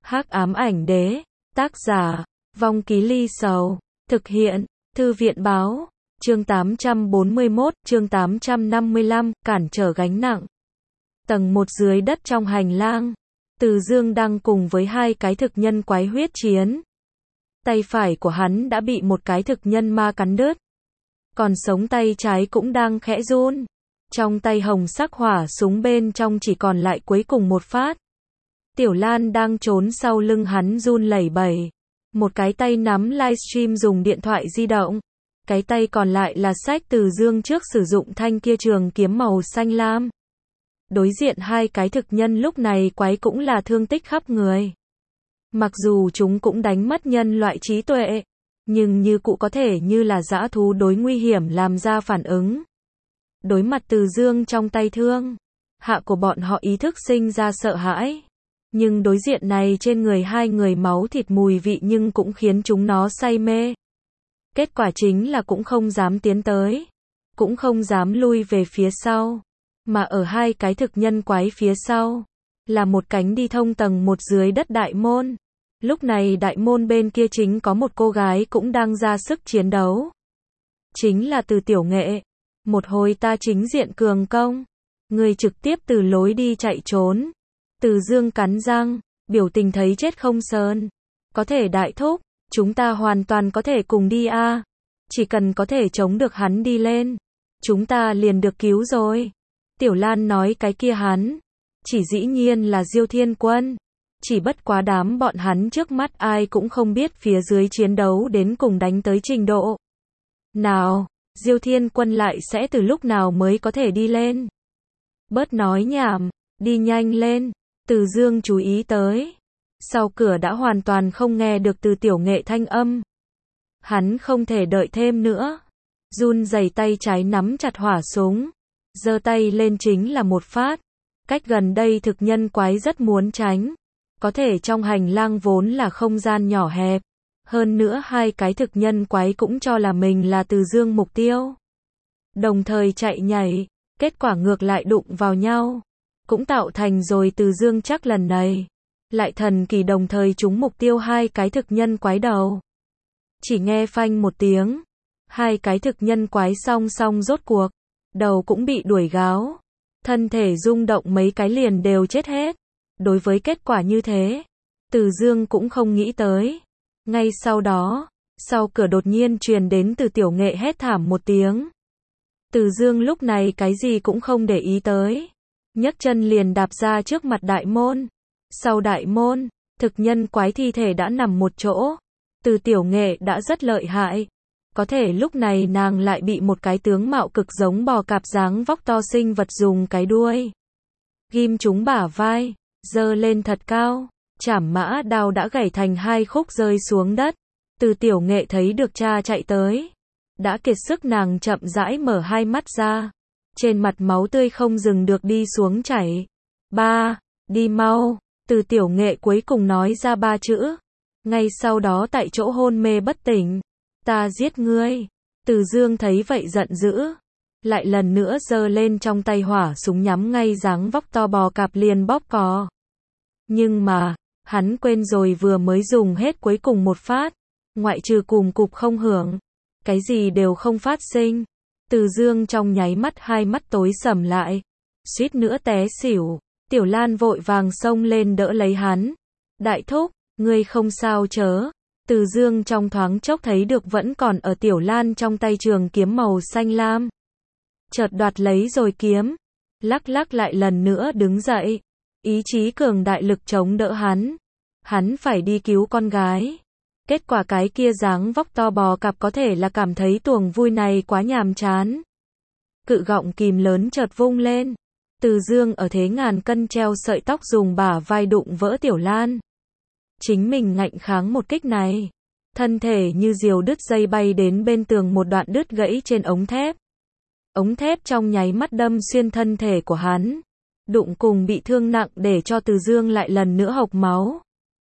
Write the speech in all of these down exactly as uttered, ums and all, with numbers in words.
Hắc ám ảnh đế, tác giả, Vong Ký Ly Sầu, thực hiện, Thư viện báo, chương tám trăm bốn mươi mốt, chương tám trăm năm mươi lăm, cản trở gánh nặng. Tầng một dưới đất trong hành lang, Từ Dương đang cùng với hai cái thực nhân quái huyết chiến. Tay phải của hắn đã bị một cái thực nhân ma cắn đứt, còn sống tay trái cũng đang khẽ run. Trong tay hồng sắc hỏa súng bên trong chỉ còn lại cuối cùng một phát. Tiểu Lan đang trốn sau lưng hắn run lẩy bẩy. Một cái tay nắm livestream dùng điện thoại di động. Cái tay còn lại là xách Từ Dương trước sử dụng thanh kia trường kiếm màu xanh lam. Đối diện hai cái thực nhân lúc này quái cũng là thương tích khắp người. Mặc dù chúng cũng đánh mất nhân loại trí tuệ, nhưng như cụ có thể như là dã thú đối nguy hiểm làm ra phản ứng. Đối mặt Từ Dương trong tay thương, hạ của bọn họ ý thức sinh ra sợ hãi. Nhưng đối diện này trên người hai người máu thịt mùi vị nhưng cũng khiến chúng nó say mê. Kết quả chính là cũng không dám tiến tới, cũng không dám lui về phía sau. Mà ở hai cái thực nhân quái phía sau, là một cánh đi thông tầng một dưới đất đại môn. Lúc này đại môn bên kia chính có một cô gái cũng đang ra sức chiến đấu. Chính là Từ Tiểu Nghệ. Một hồi ta chính diện cường công, người trực tiếp từ lối đi chạy trốn. Từ Dương cắn răng, biểu tình thấy chết không sờn. Có thể đại thúc, chúng ta hoàn toàn có thể cùng đi a. À. Chỉ cần có thể chống được hắn đi lên, chúng ta liền được cứu rồi. Tiểu Lan nói cái kia hắn, chỉ dĩ nhiên là Diêu Thiên Quân. Chỉ bất quá đám bọn hắn trước mắt ai cũng không biết phía dưới chiến đấu đến cùng đánh tới trình độ nào. Diêu Thiên Quân lại sẽ từ lúc nào mới có thể đi lên. Bớt nói nhảm, đi nhanh lên. Từ Dương chú ý tới. Sau cửa đã hoàn toàn không nghe được Từ Tiểu Nghệ thanh âm. Hắn không thể đợi thêm nữa. Run rẩy tay trái nắm chặt hỏa súng. Giơ tay lên chính là một phát. Cách gần đây thực nhân quái rất muốn tránh. Có thể trong hành lang vốn là không gian nhỏ hẹp. Hơn nữa hai cái thực nhân quái cũng cho là mình là Từ Dương mục tiêu. Đồng thời chạy nhảy. Kết quả ngược lại đụng vào nhau. Cũng tạo thành rồi Từ Dương chắc lần này lại thần kỳ đồng thời trúng mục tiêu hai cái thực nhân quái đầu. Chỉ nghe phanh một tiếng, hai cái thực nhân quái song song rốt cuộc, đầu cũng bị đuổi gáo, thân thể rung động mấy cái liền đều chết hết. Đối với kết quả như thế, Từ Dương cũng không nghĩ tới. Ngay sau đó, sau cửa đột nhiên truyền đến Từ Tiểu Nghệ hét thảm một tiếng. Từ Dương lúc này cái gì cũng không để ý tới, nhấc chân liền đạp ra trước mặt đại môn. Sau đại môn, thực nhân quái thi thể đã nằm một chỗ. Từ Tiểu Nghệ đã rất lợi hại. Có thể lúc này nàng lại bị một cái tướng mạo cực giống bò cạp dáng vóc to sinh vật dùng cái đuôi ghim trúng bả vai, giơ lên thật cao. Chảm mã đao đã gãy thành hai khúc rơi xuống đất. Từ Tiểu Nghệ thấy được cha chạy tới. Đã kiệt sức nàng chậm rãi mở hai mắt ra. Trên mặt máu tươi không dừng được đi xuống chảy. Ba, đi mau. Từ Tiểu Nghệ cuối cùng nói ra ba chữ. Ngay sau đó tại chỗ hôn mê bất tỉnh. Ta giết ngươi. Từ Dương thấy vậy giận dữ. Lại lần nữa giơ lên trong tay hỏa súng nhắm ngay dáng vóc to bò cạp liền bóp cò. Nhưng mà, hắn quên rồi vừa mới dùng hết cuối cùng một phát. Ngoại trừ cùm cụp không hưởng. Cái gì đều không phát sinh. Từ Dương trong nháy mắt hai mắt tối sầm lại. Suýt nữa té xỉu. Tiểu Lan vội vàng xông lên đỡ lấy hắn. Đại thúc, ngươi không sao chớ. Từ Dương trong thoáng chốc thấy được vẫn còn ở Tiểu Lan trong tay trường kiếm màu xanh lam. Chợt đoạt lấy rồi kiếm. Lắc lắc lại lần nữa đứng dậy. Ý chí cường đại lực chống đỡ hắn. Hắn phải đi cứu con gái. Kết quả cái kia dáng vóc to bò cạp có thể là cảm thấy tuồng vui này quá nhàm chán. Cự gọng kìm lớn chợt vung lên. Từ Dương ở thế ngàn cân treo sợi tóc dùng bả vai đụng vỡ Tiểu Lan. Chính mình ngạnh kháng một kích này. Thân thể như diều đứt dây bay đến bên tường một đoạn đứt gãy trên ống thép. Ống thép trong nháy mắt đâm xuyên thân thể của hắn. Đụng cùng bị thương nặng để cho Từ Dương lại lần nữa hộc máu.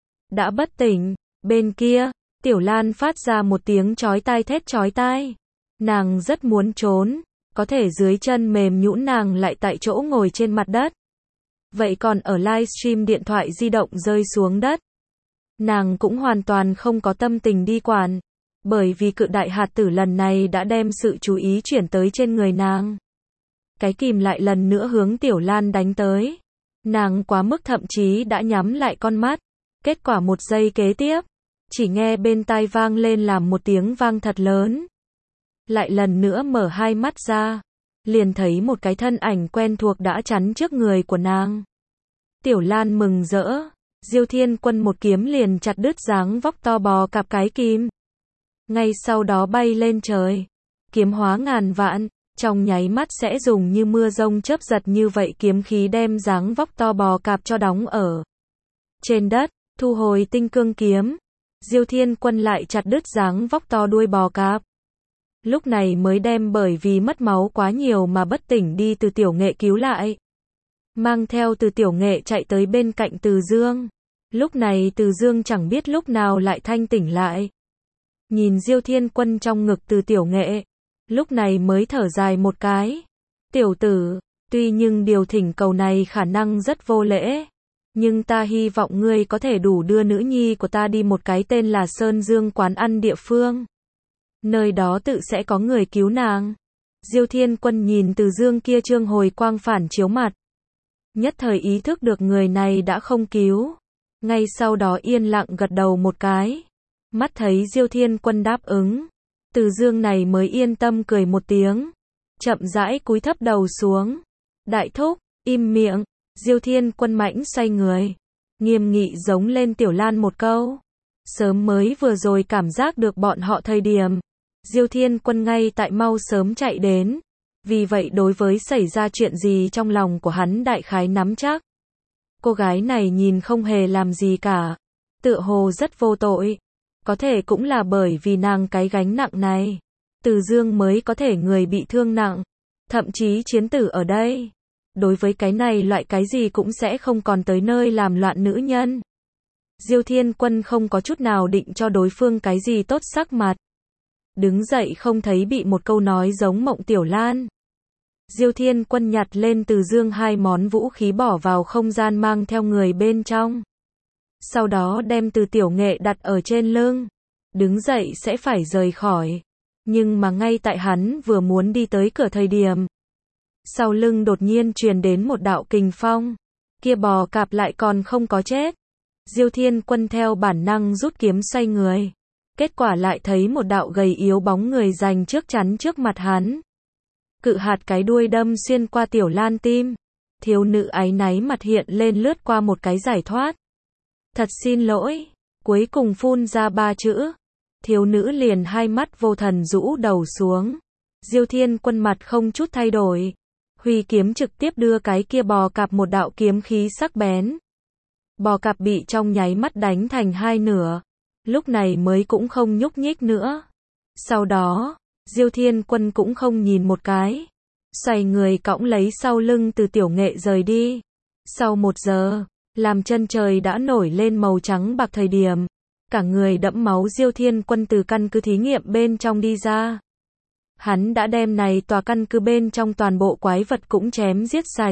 Đã bất tỉnh. Bên kia, Tiểu Lan phát ra một tiếng chói tai thét chói tai. Nàng rất muốn trốn. Có thể dưới chân mềm nhũn nàng lại tại chỗ ngồi trên mặt đất. Vậy còn ở livestream điện thoại di động rơi xuống đất. Nàng cũng hoàn toàn không có tâm tình đi quản, bởi vì cự đại hạt tử lần này đã đem sự chú ý chuyển tới trên người nàng. Cái kìm lại lần nữa hướng Tiểu Lan đánh tới. Nàng quá mức thậm chí đã nhắm lại con mắt. Kết quả một giây kế tiếp, chỉ nghe bên tai vang lên làm một tiếng vang thật lớn. Lại lần nữa mở hai mắt ra, liền thấy một cái thân ảnh quen thuộc đã chắn trước người của nàng. Tiểu Lan mừng rỡ, Diêu Thiên Quân một kiếm liền chặt đứt dáng vóc to bò cạp cái kim. Ngay sau đó bay lên trời, kiếm hóa ngàn vạn, trong nháy mắt sẽ dùng như mưa rông chớp giật như vậy kiếm khí đem dáng vóc to bò cạp cho đóng ở trên đất, thu hồi tinh cương kiếm. Diêu Thiên Quân lại chặt đứt dáng vóc to đuôi bò cạp. Lúc này mới đem bởi vì mất máu quá nhiều mà bất tỉnh đi Từ Tiểu Nghệ cứu lại. Mang theo Từ Tiểu Nghệ chạy tới bên cạnh Từ Dương. Lúc này Từ Dương chẳng biết lúc nào lại thanh tỉnh lại. Nhìn Diêu Thiên Quân trong ngực Từ Tiểu Nghệ, lúc này mới thở dài một cái. Tiểu tử, tuy nhưng điều thỉnh cầu này khả năng rất vô lễ, nhưng ta hy vọng ngươi có thể đủ đưa nữ nhi của ta đi một cái tên là Sơn Dương quán ăn địa phương. Nơi đó tự sẽ có người cứu nàng. Diêu Thiên Quân nhìn Từ Dương kia trương hồi quang phản chiếu mặt, nhất thời ý thức được người này đã không cứu. Ngay sau đó yên lặng gật đầu một cái. Mắt thấy Diêu Thiên Quân đáp ứng, Từ Dương này mới yên tâm cười một tiếng, chậm rãi cúi thấp đầu xuống. Đại thúc, im miệng. Diêu Thiên Quân mãnh xoay người, nghiêm nghị giống lên Tiểu Lan một câu. Sớm mới vừa rồi cảm giác được bọn họ thời điểm, Diêu Thiên Quân ngay tại mau sớm chạy đến. Vì vậy đối với xảy ra chuyện gì trong lòng của hắn đại khái nắm chắc. Cô gái này nhìn không hề làm gì cả, tựa hồ rất vô tội. Có thể cũng là bởi vì nàng cái gánh nặng này, Từ Dương mới có thể người bị thương nặng, thậm chí chiến tử ở đây. Đối với cái này loại cái gì cũng sẽ không còn tới nơi làm loạn nữ nhân. Diêu Thiên Quân không có chút nào định cho đối phương cái gì tốt sắc mặt. Đứng dậy không thấy bị một câu nói giống Mộng Tiểu Lan. Diêu Thiên Quân nhặt lên Từ Dương hai món vũ khí bỏ vào không gian mang theo người bên trong. Sau đó đem Từ Tiểu Nghệ đặt ở trên lưng. Đứng dậy sẽ phải rời khỏi. Nhưng mà ngay tại hắn vừa muốn đi tới cửa thời điểm, sau lưng đột nhiên truyền đến một đạo kình phong. Kia bò cạp lại còn không có chết. Diêu Thiên Quân theo bản năng rút kiếm xoay người. Kết quả lại thấy một đạo gầy yếu bóng người giành trước chắn trước mặt hắn. Cự hạt cái đuôi đâm xuyên qua Tiểu Lan tim. Thiếu nữ áy náy mặt hiện lên lướt qua một cái giải thoát. Thật xin lỗi. Cuối cùng phun ra ba chữ. Thiếu nữ liền hai mắt vô thần rũ đầu xuống. Diêu Thiên Quân mặt không chút thay đổi. Huy kiếm trực tiếp đưa cái kia bò cạp một đạo kiếm khí sắc bén. Bò cạp bị trong nháy mắt đánh thành hai nửa. Lúc này mới cũng không nhúc nhích nữa. Sau đó, Diêu Thiên Quân cũng không nhìn một cái. Xoay người cõng lấy sau lưng Từ Tiểu Nghệ rời đi. Sau một giờ, làm chân trời đã nổi lên màu trắng bạc thời điểm, cả người đẫm máu Diêu Thiên Quân từ căn cứ thí nghiệm bên trong đi ra. Hắn đã đem này tòa căn cứ bên trong toàn bộ quái vật cũng chém giết sạch.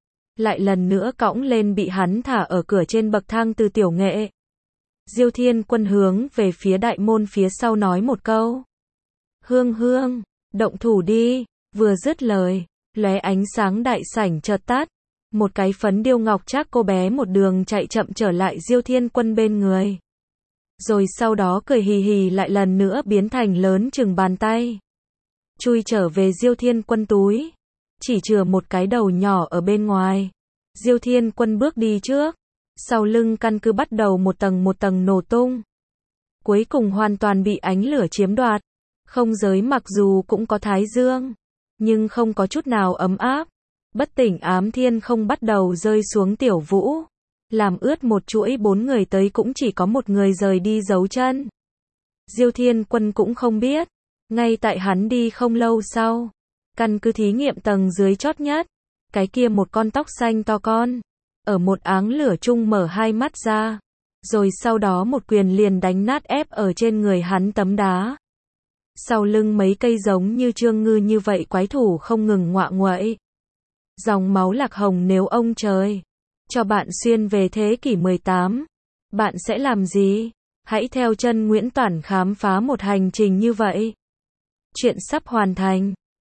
Lại lần nữa cõng lên bị hắn thả ở cửa trên bậc thang Từ Tiểu Nghệ. Diêu Thiên Quân hướng về phía đại môn phía sau nói một câu. Hương hương, động thủ đi. Vừa dứt lời, lóe ánh sáng đại sảnh chợt tắt. Một cái phấn điêu ngọc trác cô bé một đường chạy chậm trở lại Diêu Thiên Quân bên người. Rồi sau đó cười hì hì lại lần nữa biến thành lớn chừng bàn tay. Chui trở về Diêu Thiên Quân túi. Chỉ chừa một cái đầu nhỏ ở bên ngoài. Diêu Thiên Quân bước đi trước. Sau lưng căn cứ bắt đầu một tầng một tầng nổ tung. Cuối cùng hoàn toàn bị ánh lửa chiếm đoạt. Không giới mặc dù cũng có thái dương, nhưng không có chút nào ấm áp. Bất tỉnh ám thiên không bắt đầu rơi xuống Tiểu Vũ. Làm ướt một chuỗi bốn người tới cũng chỉ có một người rời đi dấu chân. Diêu Thiên Quân cũng không biết. Ngay tại hắn đi không lâu sau, căn cứ thí nghiệm tầng dưới chót nhất, cái kia một con tóc xanh to con, ở một áng lửa chung mở hai mắt ra, rồi sau đó một quyền liền đánh nát ép ở trên người hắn tấm đá. Sau lưng mấy cây giống như Trương Ngư như vậy quái thủ không ngừng ngoạ nguậy. Dòng máu lạc hồng nếu ông trời cho bạn xuyên về thế kỷ mười tám. Bạn sẽ làm gì? Hãy theo chân Nguyễn Toản khám phá một hành trình như vậy. Chuyện sắp hoàn thành.